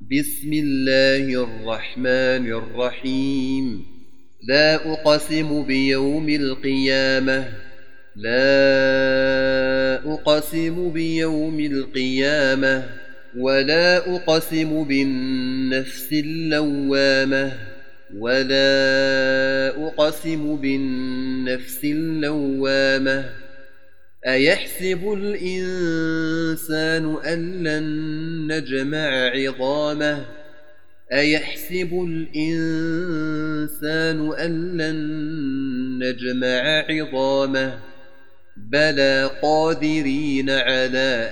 بسم الله الرحمن الرحيم. لا أقسم بيوم القيامة. لا أقسم بيوم القيامة ولا أقسم بالنفس اللوامة أيحسب الإنسان أن لن نجمع عظامه بلى قادرين على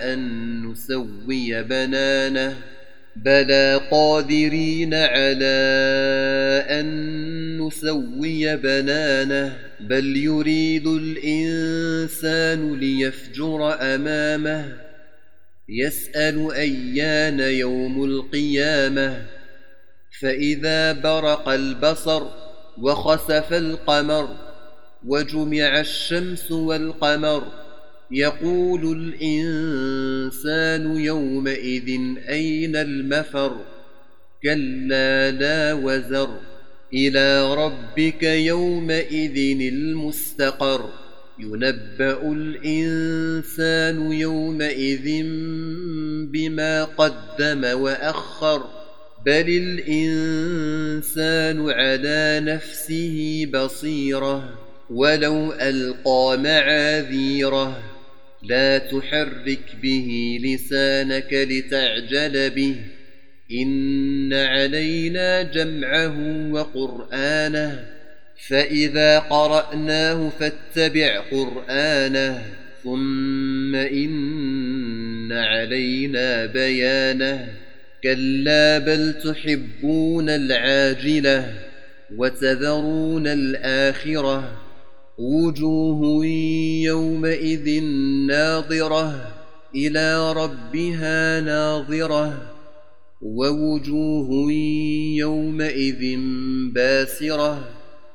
أن نسوي بنانه بل يريد الإنسان ليفجر أمامه يسأل أيان يوم القيامة فإذا برق البصر وخسف القمر وجمع الشمس والقمر يقول الإنسان يومئذ أين المفر كلا لا وزر إلى ربك يومئذ المستقر ينبأ الإنسان يومئذ بما قدم وأخر بل الإنسان على نفسه بصيرة ولو ألقى معاذيره لا تحرك به لسانك لتعجل به إن علينا جمعه وقرآنه فإذا قرأناه فاتبع قرآنه ثم إن علينا بيانه كلا بل تحبون العاجلة وتذرون الآخرة وجوه يومئذ ناظرة إلى ربها ناظرة ووجوه يومئذ باسرة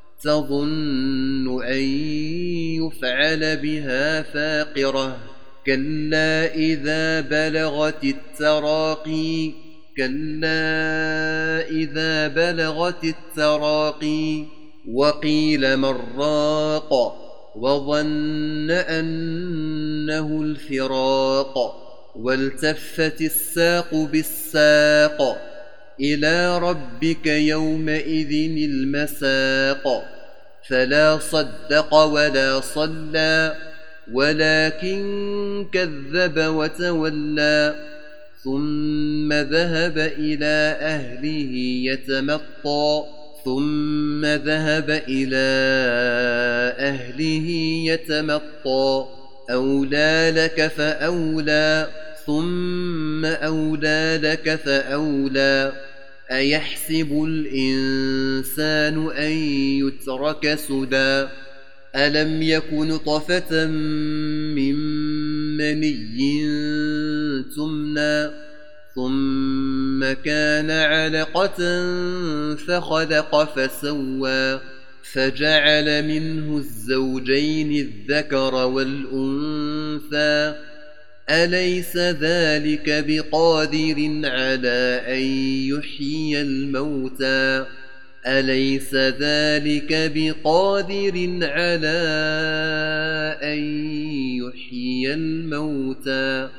تظن أن يفعل بها فاقرة كلا إذا بلغت التراقي وقيل من راق وظن أنه الفراق والتفت الساق بالساق إلى ربك يومئذ المساق فلا صدق ولا صلى ولكن كذب وتولى ثم ذهب إلى أهله يتمطى أولى لك فأولى ثم أولى لك فأولى أيحسب الإنسان أن يترك سدى ألم يك نطفة من مني تمنى ثم كان علقة فخلق فسوى فجعل منه الزوجين الذكر والأنثى أليس ذلك بقادر على أن يحيي الموتى